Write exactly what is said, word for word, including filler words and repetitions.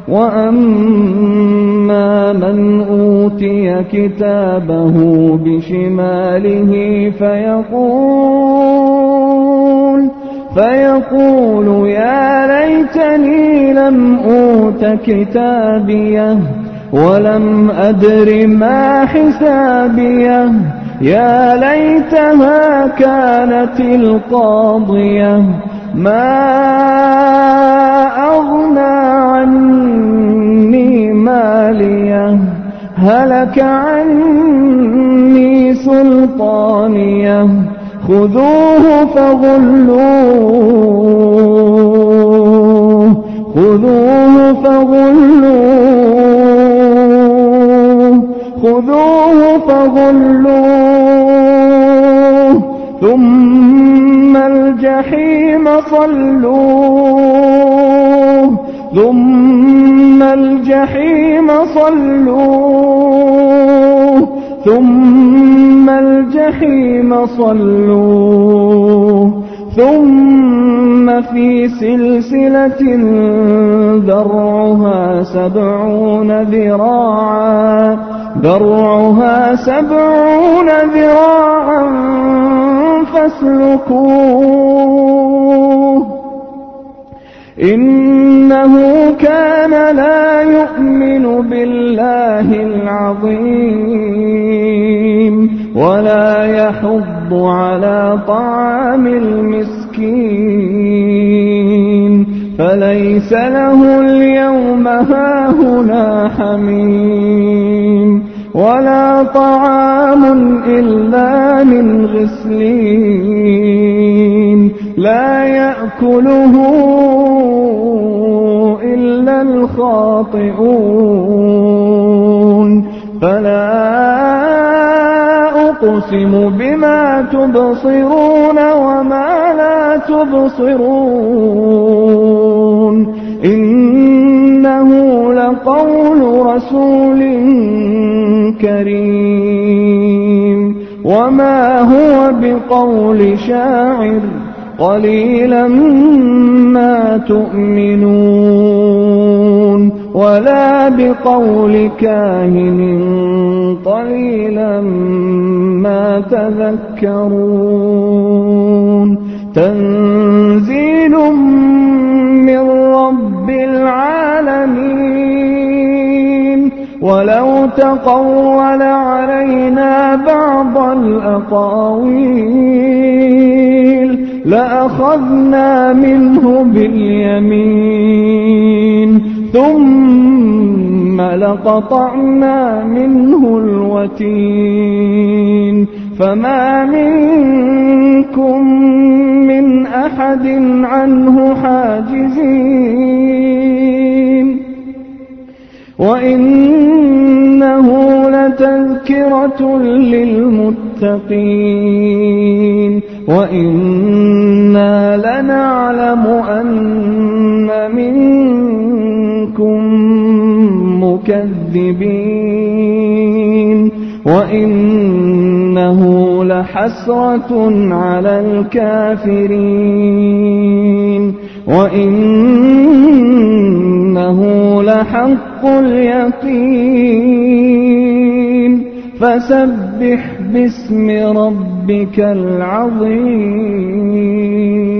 وأما من أوتي كتابه بشماله فيقول فيقول يا ليتني لم أوت كتابيه ولم أدر ما حسابيه يا ليتها كانت القاضية ما أغنى عني ماليه هلك عني سلطانيه خذوه فغلوه خذوه فغلوه خذوه فغلوه ثم الجحيم صلوه ثم الجحيم صلوه ثم الجحيم صلوه ثم في سلسلة ذرعها سبعون ذراعا ذرعها سبعون ذراعا فاسلكوه إنه كان لا يؤمن بالله العظيم ولا يحض على طعام المسكين فليس له اليوم هاهنا حميم ولا طعام إلا من غسلين لا يأكله إلا الخاطئون فلا أقسم بما تبصرون وما لا تبصرون إنه لقول رسول كريم وما هو بقول شاعر قليلا ما تؤمنون ولا بقول كاهن قليلا ما تذكرون تنزيل من رب العالمين ولو تقول علينا بعض الأقاويل لأخذنا منه باليمين ثم لقطعنا منه الوتين فما منكم من أحد عنه حاجزين وإنه لتذكرة للمتقين وإنا لنعلم أن منكم مكذبين وإنه لحسرة على الكافرين وإنه لحق اليقين فسبح باسم ربك العظيم.